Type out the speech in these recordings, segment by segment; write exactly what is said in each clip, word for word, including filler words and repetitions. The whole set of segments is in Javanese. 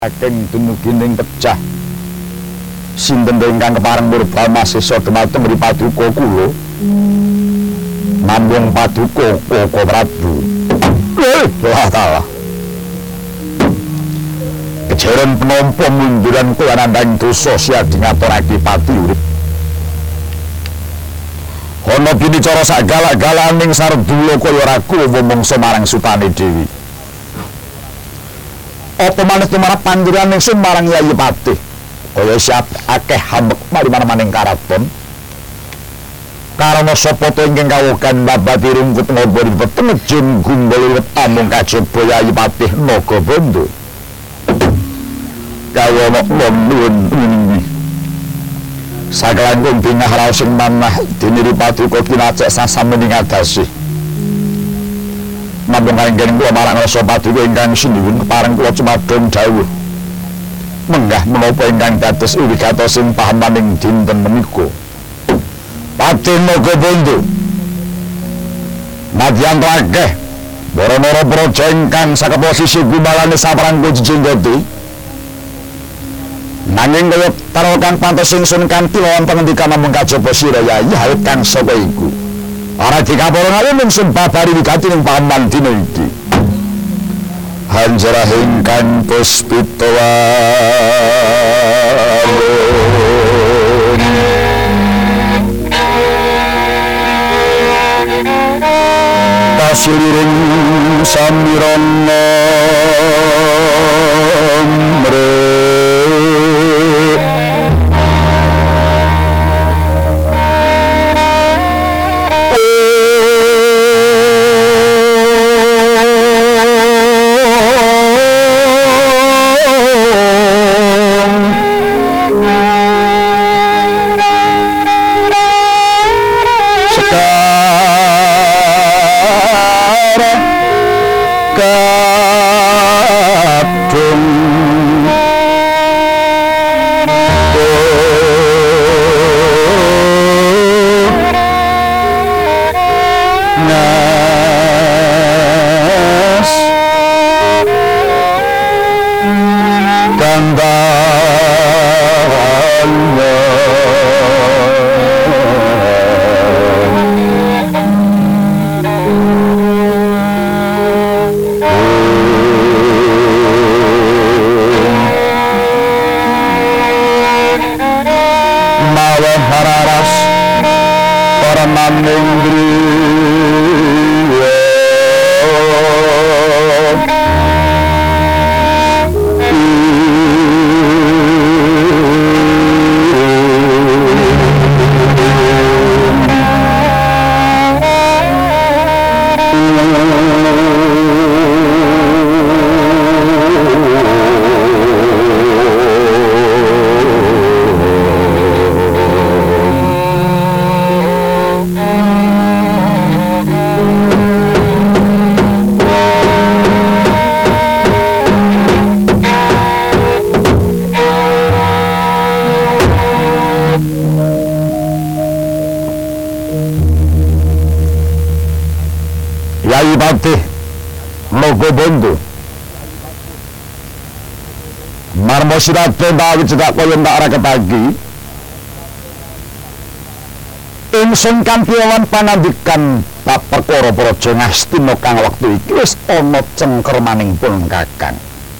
saking dumugining pecah sinten ingkang kepareng murba masisa dhumateng mri paduka kula namung paduka Koko Prabu lah taala kejeren penampa munduran kula nandhang dosa siadi ngaturake pati urip ana binicara sak galak-galaning sardula kaya ragu mangsa marang supane dewi. Apa maneh tumarap panjenengan ingsun marang Yayi Patih kaya siap akeh hambek mariman-maning karaton karana sapa to ingkang kawogan babati rungkut ngobor peteng jin gumbul wiwit amung kajaba Yayi Patih Nagabandha kawono nuwun ini sakelangkung bingah raos sing manah dene paduka kinacek sasamening adasih namung kalengking kula marang rasa paduka ingkang sinuwun kepareng kula cumadong dawuh menggah menapa ingkang dados wigatosing pahamaning dinten menika Patih Nagabandha madyan rakeh para praja ingkang saka posisi gumalane saprangga jejenggati nanging kaya karo kang pantes ingsun kanthi lawan pangandikan namung kajaba sira Yayi hal kang saka iku ora dikapura ngalih ingsun babari wigati ning paman dina iki hanjara ingkang puspita kasiliring samirana mre Yayi Patih Nagabandha marmo sirate bawi cedak kaya ndak raketagi ingsun kanthi lawan panandikan bab perkara praja Ngastina kang wektu iki wis ana cengkermaningipun Kakang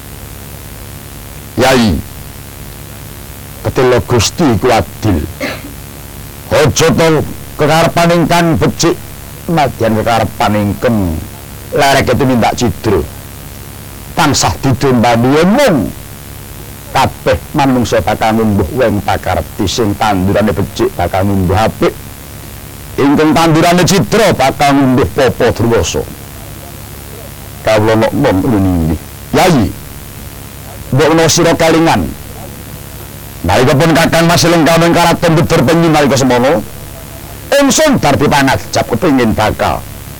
Yayi ketela Gusti iku adil aja to kekarepan ingkang becik madyan kekarepan ingkang lerek itu minta cidra tansah didombani mung kabeh manungsa bakal numbuh weng pakarti sing tandurane becik bakal numbuh apik ingkang tandurane cidra bakal numbuh papa durwasa kawula mong nuni Yayi mbokno sira kalingan nalika pun Kakang masih lengkap ing karaton beber pengi nalika semono ingsun darbi pangajab kepingin bakal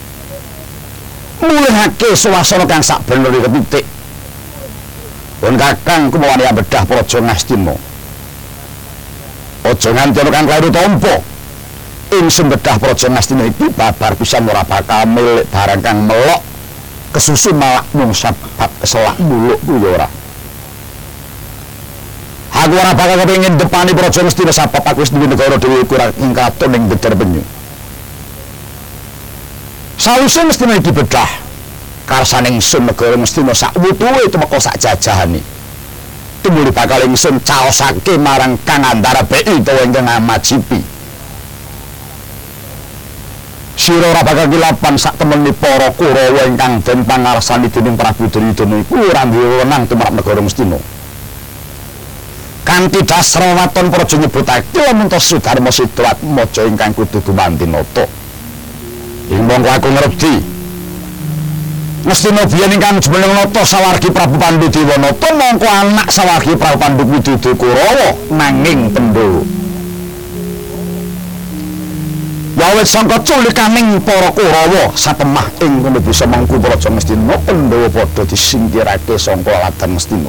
mulihake swasana kang sak bener kepitik pun Kakang kumawani bedah praja Ngastina aja nganti ana kang kleru tampa ingsun bedah praja Ngastina iki babar pisan ora bakal milik barang kang melok kesusu malah mung sabat keselak muluk kuwi ora Aku ora bakal kepengin depani Praja Ngastina sabab aku wis duwe negara dhewe kurang ing katon ing Gedher Penyu. Sawise Ngastina iki bedah karsaning ingsun negara Ngastina sak wutuhe tumeka sak jajahane. Tumuli bakal ingsun caosake marang Kang Andara B I utawa ingkang Amajipi. Sira ora bakal kilapan sak temeni para Kurawa ingkang den pangarsani dening Prabu Duryudana iku ora duwe wewenang tumrap negara Ngastina. Kanthi dasar waton praja nyebutake lamun to Sudarma Sidrawatmaja ingkang kudu gumanti nata. Ing mongko aku ngerti. Ngastina biyen ingkang jumeneng nata sawargi Prabu Pandhu Dewanata mongko anak sawargi Prabu Pandhu Widuda Kurawa nanging Pandhawa. Ya wis sangka culikaning para Kurawa satemah ing kono bisa mangku Praja Ngastina Pandhawa padha disingkirake sangka ladang Ngastina.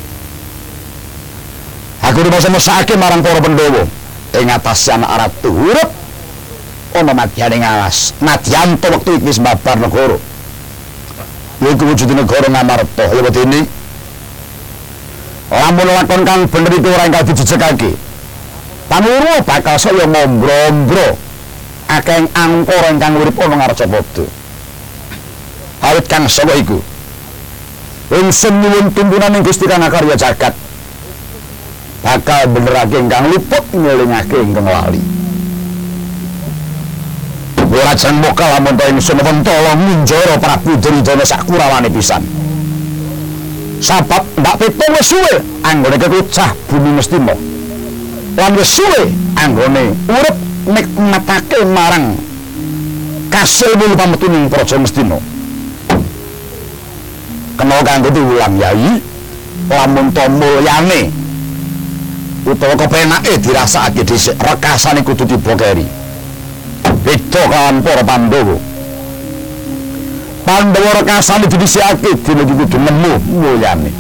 Aku dimasa-masake marang para Pandhawa ing atas anak ratu urip ana madyaning alas nadyanto wektu iki sembabar negara yaiku wujud negara Ngamarta ya wedene lamun lakon kang bener iki ora enggal dijejegake Panurwa bakal saya ngombro-ombro akeh angkara ingkang urip ana Ngarcapada awit kang saka iku ingsun nyuwun tuntunan ing Gusti Kang Karya Jagat bakal benerake ingkang luput ngelingake ingkang lali. Ora jan mokal lamun to ingsun mentala munjara Prabu Duryudana sak kurawane pisan. Sabab ndak pitung wis suwe anggone kekucah bumi Ngastina. Lan wis suwe anggone urip nikmatake marang kasil mulu pametuning Praja Ngastina. Kena kanggo diulang yai lamun to mulyane utawa kepenake dirasakake dhisik rekasane kudu dibokeri. Beda kawan para Pandhawa. Pandhawa rekasane didhisikake dina iki kudu nemu mulyane.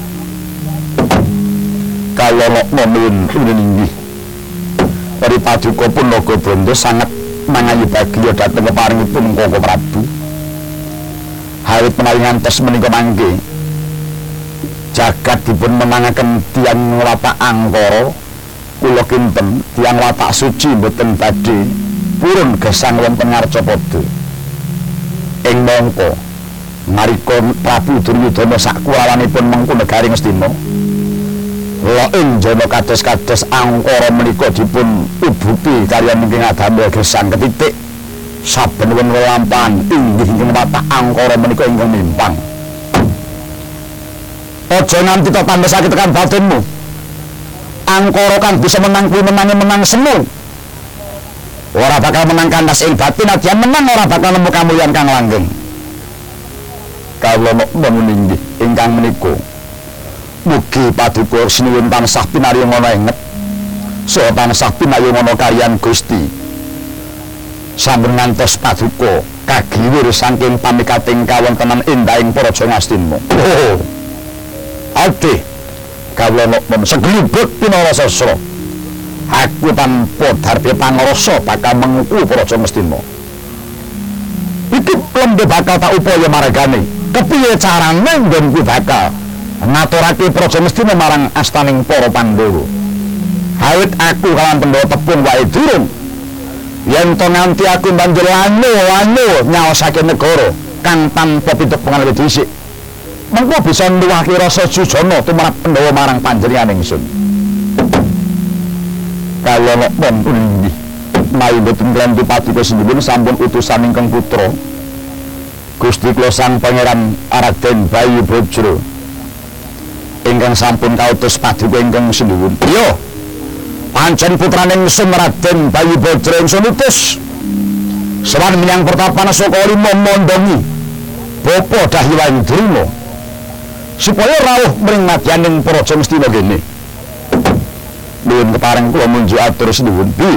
Kala momen inggih. Para paduka pun Nagabandha sanget mangayi bagya dhateng keparingipun Koko Prabu. Hawit menawi ngantos menika mangke jagat dipun menangaken tiyang watak angkara kula kinten tiyang watak suci mboten badhe purun gesang wonten Ngarcapada. Ing mangka nalika Prabu Duryudana sak kurawanipun mengku negari Ngastina la ing jana kados-kados angkara menika dipun ubuti kaliyan ingkang adamel gesang ketitik saben wong lampahan inggih ingkang watak angkara menika ingkang mimpang. Aja nganti to tambesake tekan batinmu. Angkara kang bisa menang kuwi menange menang semu. Ora bakal menang kandas ing batin aja menang ora bakal nemu kamulyan kang langgeng. Kawula nuwun inggih ingkang menika. Mugi paduka sinuwun tansah pinariyana enget. Saha tansah pinariyana kaliyan Gusti. Sampun ngantos paduka kagiwir saking pamikating kawontenan endahing Praja Ngastina. Oh. Ade kawula nuwun seglibet pinara sasra. Aku tanpa darbe pangrasa bakal mengku Praja Ngastina. Iki lembe bakal tak upaya margane. Kepiye carane nggonku bakal ngaturake Praja Ngastina marang astaning para Pandhawa. Awit aku kawan Pandhawa tepung wae durung. Yen to nganti aku banjur lanu-lanu nyaosake negara kang tanpa pitepungan luwih dhisik. Mengko bisa nuwuhake rasa jujana tumrap Pandhawa marang panjenengan ingsun. Kala nopon inggih mawi boten klanti paduka sinuwun sampun utusan ingkang putra Gusti kula Sang Pangeran Raden Bayu Bajra ingkang sampun kautus paduka ingkang sinuwun. Iya pancen putraning ingsun Raden Bayu Bajra ingsun utus sowan menyang pertapan saka lima mondongi Bapa Dahiwaing Druna supaya rawuh mring madyaning Praja Ngastina kene. Nuwun kepareng kula munjuk atur sinuwun bi.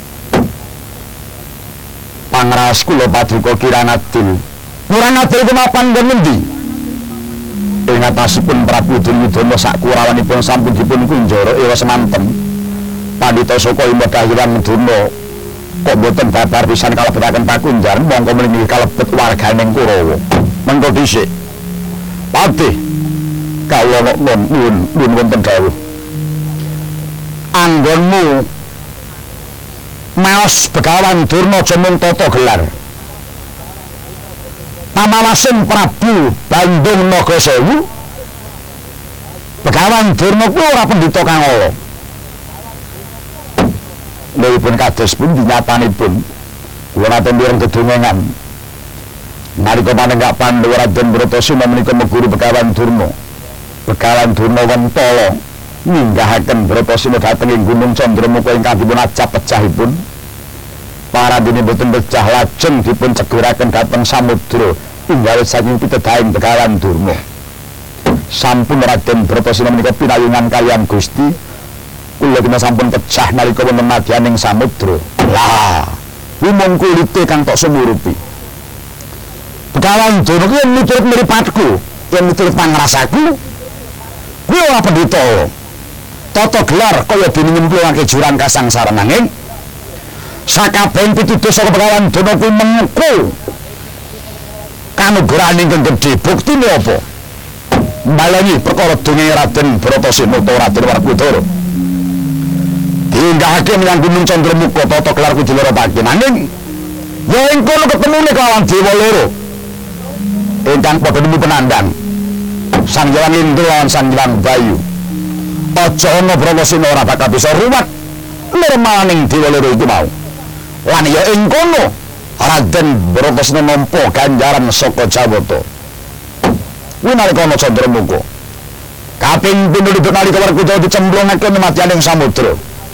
Pangraos kula paduka Kiranadil. Kiranadil kemapan ten endi? Ing atasipun Prabu Duryudana sak kurawanipun sampun dipun kunjara ira semanten. Pandhita Saka Imba Dahiwaing Druna kok boten babar pisan kalebetaken pakunjaran mongko mriki kalebet warganing Kurawa. Mengko dhisik. Patih kawula nuwun nuwun wonten dawuh. anggonmu maos Begawan Durna aja mung tata gelar. Pamawasin Prabu Bandung Nagasewu Begawan Durna kuwi ora pendhita kang ala. Lha kados pun dinyatanipun kula nate mireng dedongengan nalika panenggak Pandhawa Raden Bratasena menika meguru Begawan Durna. Begawan Durna Wentala ninggahaken Bratasena dhateng ing Gunung Candramuka ingkang dipun ajab pecahipun. Para dene boten pecah lajeng dipun ceguraken dhateng samudra inggal saking pitedaing Begawan Durna. Sampun Raden Bratasena menika pinayungan kaliyan Gusti. Kula kena sampun pecah nalika wonten madyaning samudra. Lah, umum kulite kang tok sumurupi. Begawan Durna kuwi miturut mripatku, yen miturut pangrasaku, kuwi ora pendhita. Tata gelar kaya dene nyemplungake jurang kasangsaran nanging sakabehing pituduh saka Begawan Durna kuwi mengku kanugrahan ingkang gedhe. Buktine apa? Mbalangi perkara dongeng Raden Bratasena utawa Raden Werkudara. Dinggahake menyang Gunung Candramuka tata gelar kuwi dilorobake nanging ya ing kono ketemune kelawan dewa loro ingkang padha nemu penandang Sang Hyang Indra lan Sang Hyang Bayu. Aja ana Bratasena ora bakal bisa ruwat nirmaning dewa loro iku mau. Lan ya ing kono Raden Bratasena nampa ganjaran saka Jawata. Kuwi nalika ana Candramuka. Kaping pindho nalika Werkudara dicemplungake madyaning samudra.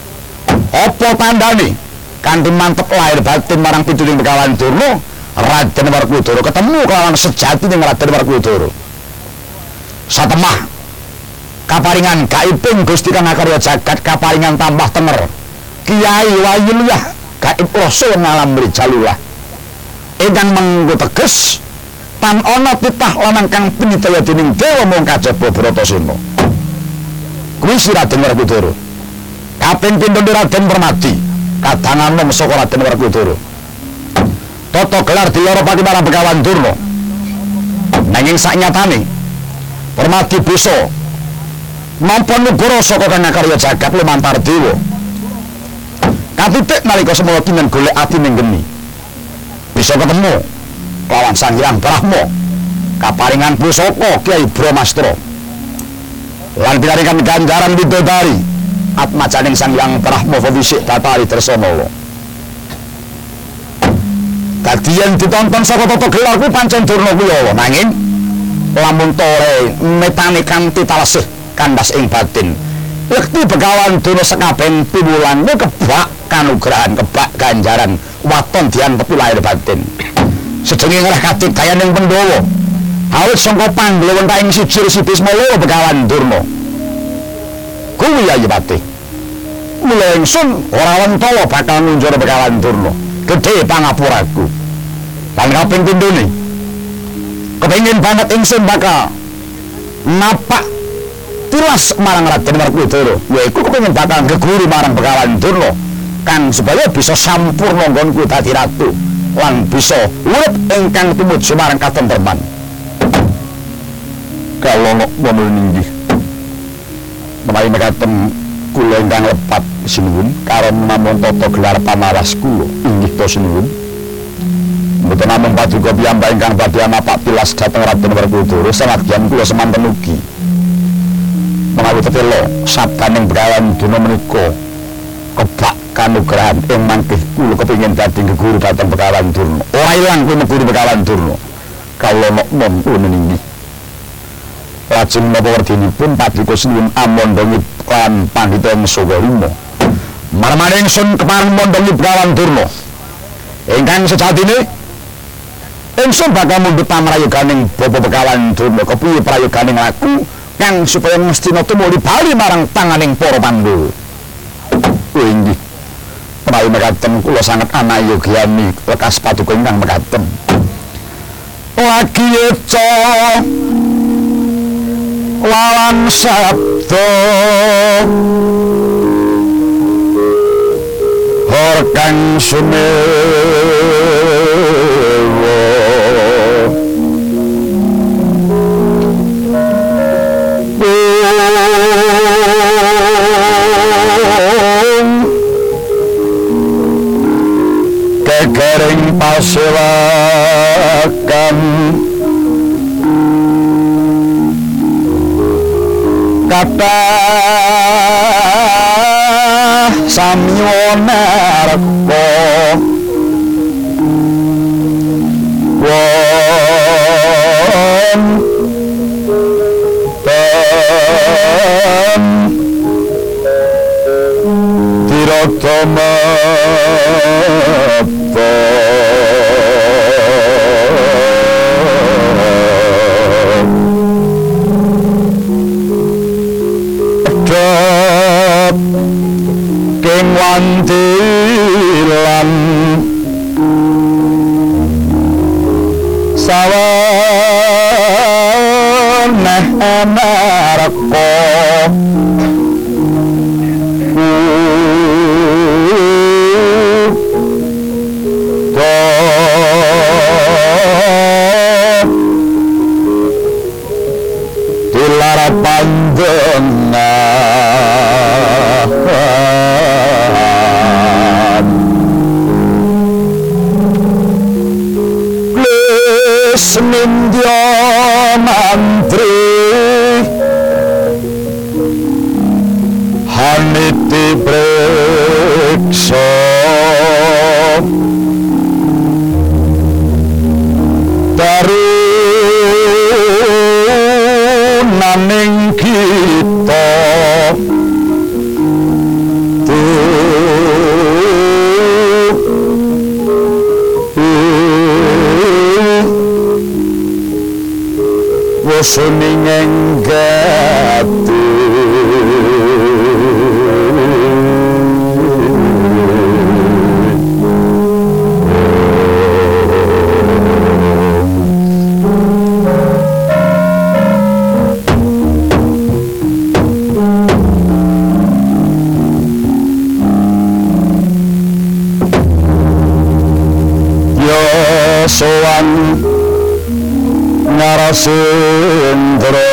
Apa tandane kanthi mantep lahir batin marang pituling Begawan Durna, Raden Werkudara ketemu kelawan sejati ning Raden Werkudara. Satemah kaparingan gaibing Gusti kang akarya jagat kaparingan tambah tener. Kiai Wayuliyah gaib rasul ngalam mrijalulah. Ingkang mengko teges tan ana titah lanang kang pinitaya dening dewa mung kajaba Bratasena. Kuwi si Raden Werkudara. Kaping pindho Raden Permati kadangan nom saka Raden Werkudara. Tata gelar dilorobake marang Begawan Durna. Nanging saknyatane Permati bisa nampa nugara saka kang karya jagat lumantar dewa. Katitik nalika semana kinen golek ati ning geni. Bisa ketemu kelawan Sang Hyang Brahma kaparingan pusaka Kyai Brahmastra. Lan pinaringan ganjaran widodari atmajaning Sang Hyang Brahma Wisik Batari Dresanala. Dadi yen ditonton saka tata gelar kuwi pancen Durna kuwi ala nanging lamun tore metane kanthi talesih kandas ing batin. Yekti Begawan Durna sekabehing piwulan kebak kanugrahan kebak ganjaran waton diantepi lahir batin. Sedenge ngreh kadikdayaning Pandhawa. Awit sangka pangglawenthah ing siji Bisma loro Begawan Durna. Kuwi Ayapati. Mula ingsun ora wentala bakal nunjur Begawan Durna. Gedhe pangapuraku. Lan kaping pindhone kepengin banget ingsun bakal napak tilas marang Raden Werkudara. Yaiku kepengin bakal geguru marang Begawan Durna kang supaya bisa sampurna nggonku dadi ratu lan bisa urip ingkang tumuju marang katentreman. Kalana wonten inggih menawi mekaten kula ingkang lepat sinuwun karo namung tata gelar pamawas kula inggih to sinuwun. Mboten namung paduka piyambak ingkang badhe napak tilas dhateng Raden Werkudara sanadyan kula semanten ugi menawi tetela sabdaning Begawan Durna menika kebak kanugrahan ing mangkih kula kepengin dadi geguru dhateng Begawan Durna. Ora ilang kuwi guru Begawan Durna. Kalana nom wonten inggih. Lajeng napa werdinipun paduka sinuwun amandhangi kan pandhita Sawarima. Marmane ingsun kepareng mondhongi Begawan Durna. Ingkang sejatine ingsun bakal mundhut pamrayoganing Bapa Begawan Durna kepiye prayoganing aku kang supaya Ngastina tumuli bali marang tanganing para Pandhawa. Oh inggih. Menawi mekaten kula sanget anayogyani lekas paduka ingkang mekaten. Lagi eca lawan sabda hor kang sumewa oh sewakan kata samyonarko won ten tiratama wantilan sawaneh amarko dilara panjenengan Semindya mantri haniti preksa tarunaning kita suning enggatu yo sowan Narasindra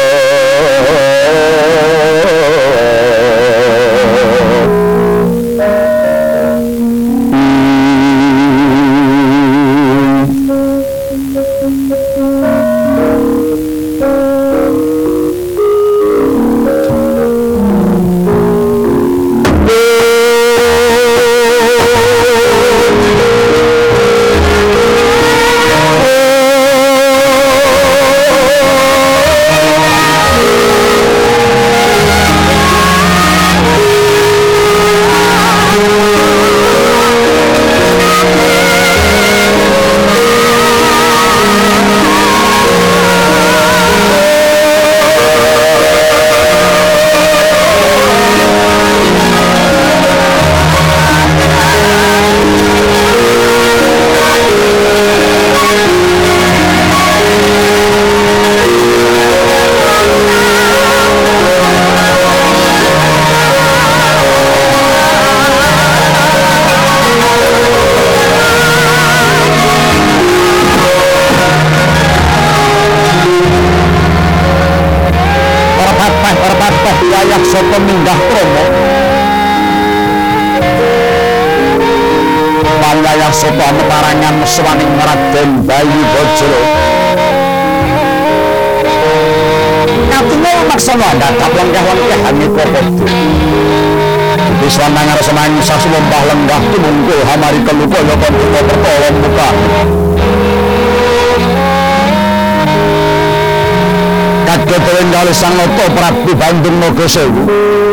pemindah promo Palayah sopa metarangan swaning Raden Bayu Bajra katine maksana ndadap lenggah-lenggah hanipun padha Wiswana ngarsa nangis sasumpah lenggah tumungkul hamari kelukaya kanthi perkara muka Kagetren kali Sang Nata Prabu Bandung Nagasewu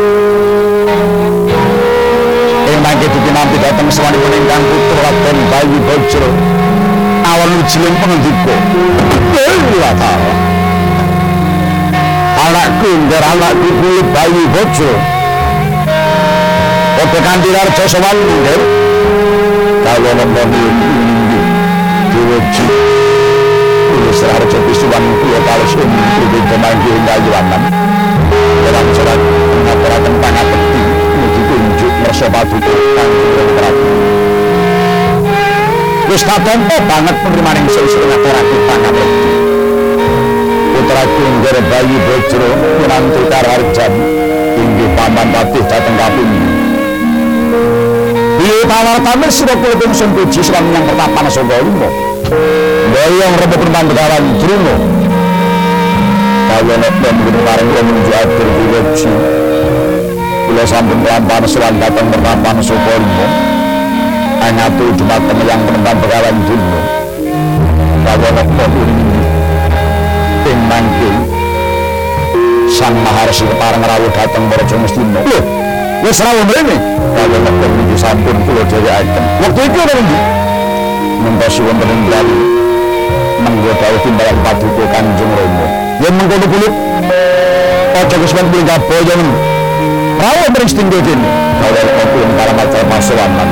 ing mangke dikinampi dhateng sawanipun ingkang putra Raden Bayu Bajra awan ujiling pangendika Dewa Tara anakku ngger anakku kuwi Bayu Bajra padha kanthi raja sowan nggih kawula nembani diwiji Wis raja pisuwan kula kalih umpi pemanggi kayuwanan dalam surat ngaturaken pangabekti mugi tunjuk ngersa paduka kangge Prabu wis katampa banget penerimaning sing ngaturaken pangabekti putra Kungger Bayu Bajra menantu Kararjan inggih paman patih dhateng kaping Dewi Tawar Tamir sira kula pungsun puji sira menyang pertapan Sanggalima. Boyong rebetun Pandhawan Druna. Kawula nek mboten pareng kula menuju atur wiwiji. Kula sampun lampahan sowan dhateng pertapan Sanggalima. Angatu dumateng yang penemban Begawan Druna. Kawula nek mboten ing mangke Sang Maharsi kepareng rawuh dhateng Praja Ngastina. Lho, wis rawuh mrene. Kawula nek menuju sampun kula dherekaken. Wektu iki ana endi? Mentosi wonten ing dalu menggo dawuh timbalan paduka Kanjeng Rama. Yen mengkono kulit aja kesuwen mlingga boyo men. Rawuh mring stinggo kene. Kawula kepun karo maca pasawanan.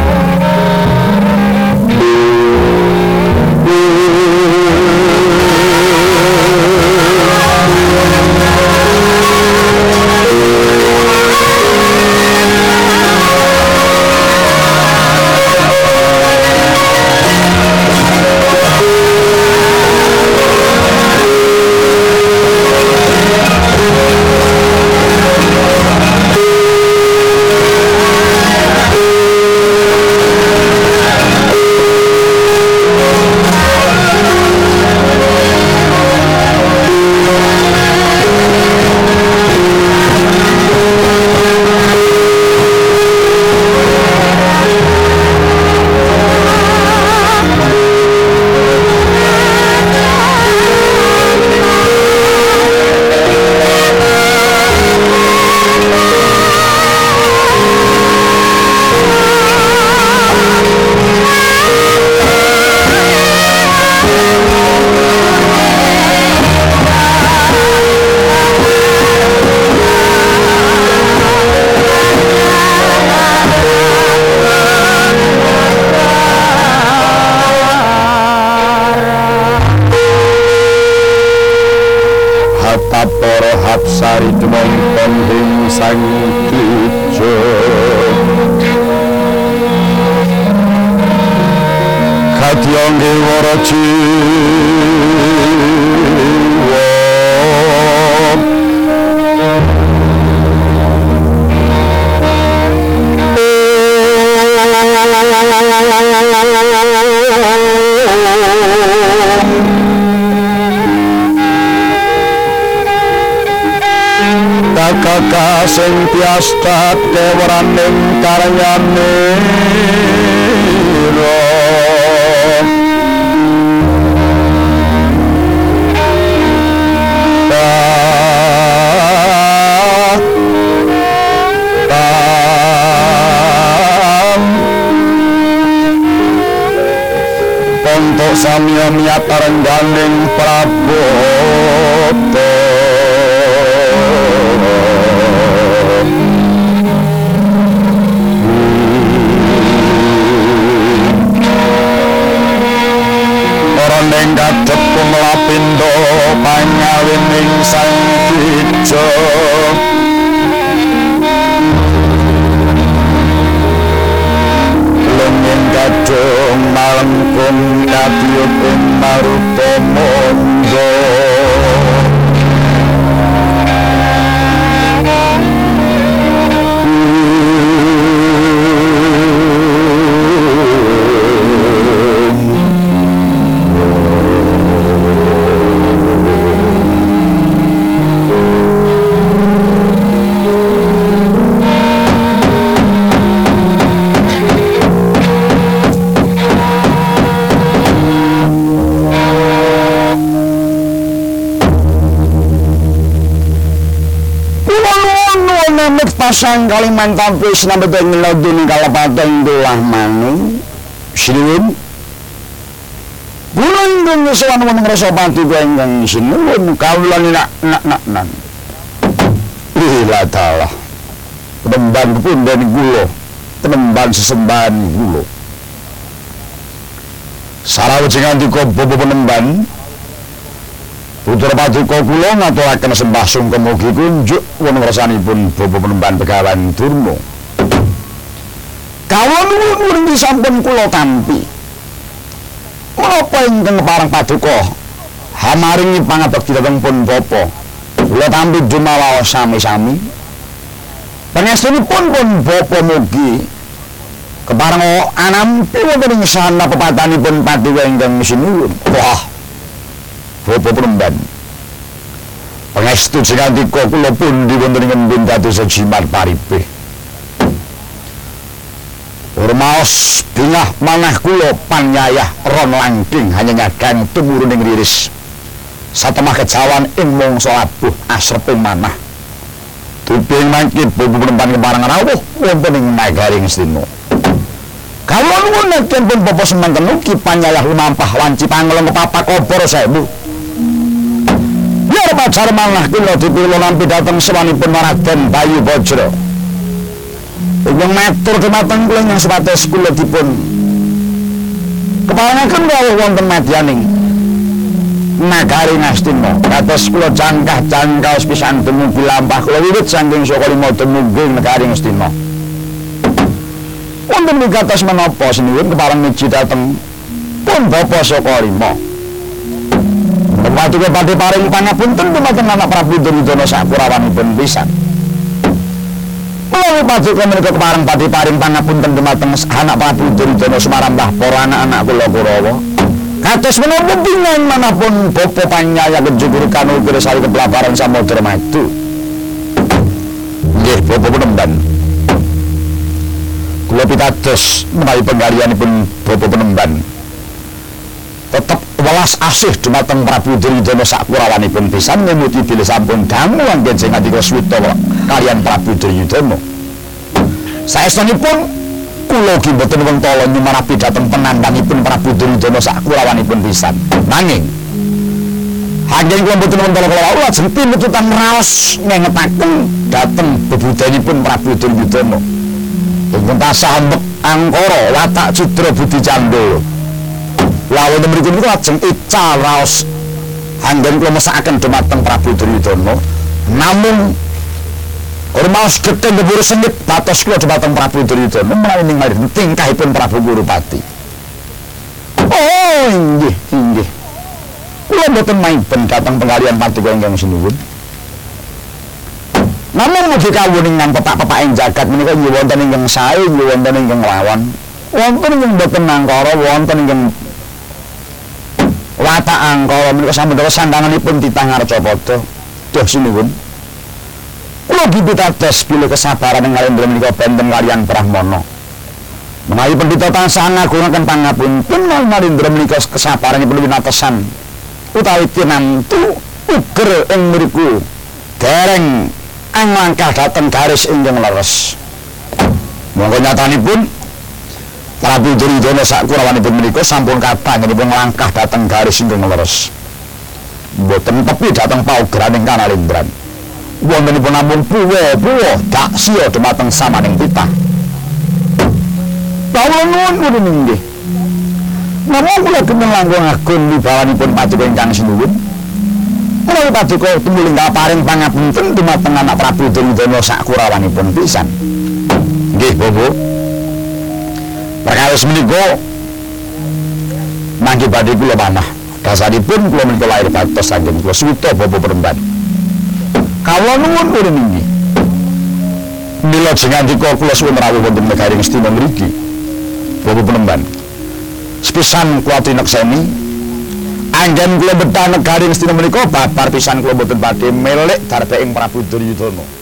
Sari tumongkon ing sang klijo katyongge waraji kakak sing piasta kewaraning karyane untuk samya miyat rengganing Prabowo ning kadhep kumlapindo pangawining sang Kijo lenging kadung malengkung kadiyup ing maruta mondo pasang Kalimantan wis nambet ngeloduni kalapatan tulah maning sinuwun bulan dun sowan wonten Rasapati ingkang sinuwun kawula nak nak nak nan lila taala penemban punden kula penemban sesembahan kula sarawujing andika bapa penemban Putra paduka kula ngaturaken sembah sungkem mugi kunjuk wonten rasanipun bapa penemban Begawan Druna. Kawula nuwun sampun kula tampi. Menapa ingkang parang paduka hamaringi pangabekti dhateng pun bapa. Kula tampi dumawaos sami-sami. Pangestunipun pun bapa mugi kepareng anampi wonten ing sana pepatanipun Paduka ingkang sinuwun. Wah, Bapa Penemban, pangestu jengandika kula pundi wonten ing empun dados jimat paripe. Urmaos bingah manah kula panyayah ron langking hanya nyagang tumurun ing riris. Satemah kejawan ing mangsa abuh asreping manah. Tuping mangke Bapa Penemban kepareng rawuh wonten ing nagaring Astina. Kawula nuwun nenten pun Bapa semanten ugi panyayah lumampah wanci pangeleng kepapak obor sewu. Biar pacar manah kula dipilo nampi dateng sawanipun Raden Bayu Bajra. Ingkang matur dumateng kula ingkang supados kula dipun keparengaken rawuh wonten madyaning nagari Astina. Kados kula jangkah-jangkah pisan dumugi lampah kula wiwit saking saka lima dumugi nagari Astina. Wonten wigatos menapa sinuwun kepareng miji dhateng pun Bapa saka lima. Paduka badhe paring pangapunten dumateng anak Prabu Duryudana sakurawanipun pisan. Menawi paduka menika kepareng badhe paring pangapunten dumateng anak Prabu Duryudana sumarambah para anak-anak kula Kurawa. Kados menapa pingan manapun Bapa panyaya kejugur kanukir sari kepelabaran Samodra Madu. Nggih Bapa Penemban. Kula pitados menawi penggalianipun Bapa Penemban tetep welas asih dumateng Prabu Duryudana sakurawanipun pisan ngemuti bilih sampun dangu anggen sing ngendika swita kaliyan Prabu Duryudana. Saestranipun kula ugi boten wentala nyumarapi dhateng penandhangipun Prabu Duryudana sakurawanipun pisan. Nanging anggen kula boten wentala kula lajeng pinututan raos ngengetaken dhateng bebudanipun Prabu Duryudana. Ingkang tasah ambek angkara watak citra budi candra. Lawon mriku niku lajeng ical raos anggen kula mesakaken dumateng Prabu Duryudana. Namung urmaos getih ndhuwur sengit batos kula dumateng Prabu Duryudana menawi ningali tingkahipun Prabu Gurupati. Oh inggih inggih. Kula mboten maiben dhateng penggalian paduka ingkang sinuwun. Namun mugi kawuning nang pepak-pepak ing jagat menika nggih wonten ingkang sae, nggih wonten ingkang lawan. Wonten ingkang boten angkara, wonten ingkang watak angkara menika sampun sandanganipun titah Ngarcapada. Duh sinuwun. Kula pitados bilih kesabaran ing ngalendra menika benten kaliyan Brahmana. Menawi pendhita tansah ngagungaken pangapunten nalendra menika kesabaranipun winatesan utawi tinamtu uger ing mriku dereng angkah dhateng garis ingkang leres. Monggo nyatanipun Prabu Duryudana sakurawanipun menika sampun kathah nggih langkah dhateng garis ingkang leres. Mboten tepi dhateng paugeran ingkang kalendran. Wontenipun ampun puwa-puwa daksya dumateng samaning titah. Kawula nuwun inggih. Namung kula kenging langkung agung wibawanipun paduka ingkang sinuwun. Menawi paduka tumulung kaparing pangapunten dumateng anak Prabu Duryudana sakurawanipun pisan. Nggih, Bobo. Perkawis menika mangke badhe kula manah. Dasaripun kula menika lair patos saking kula swita Bapa Penemban. Kawula nuwun nuwun inggih. Mila jengandika kula suwun rawuh wonten negaring Astina mriki. Bapa Penemban. Sepisan kula tinekseni anggen kula betah negaring Astina menika babar pisan kula boten badhe melek darbe ing Prabu Duryudana.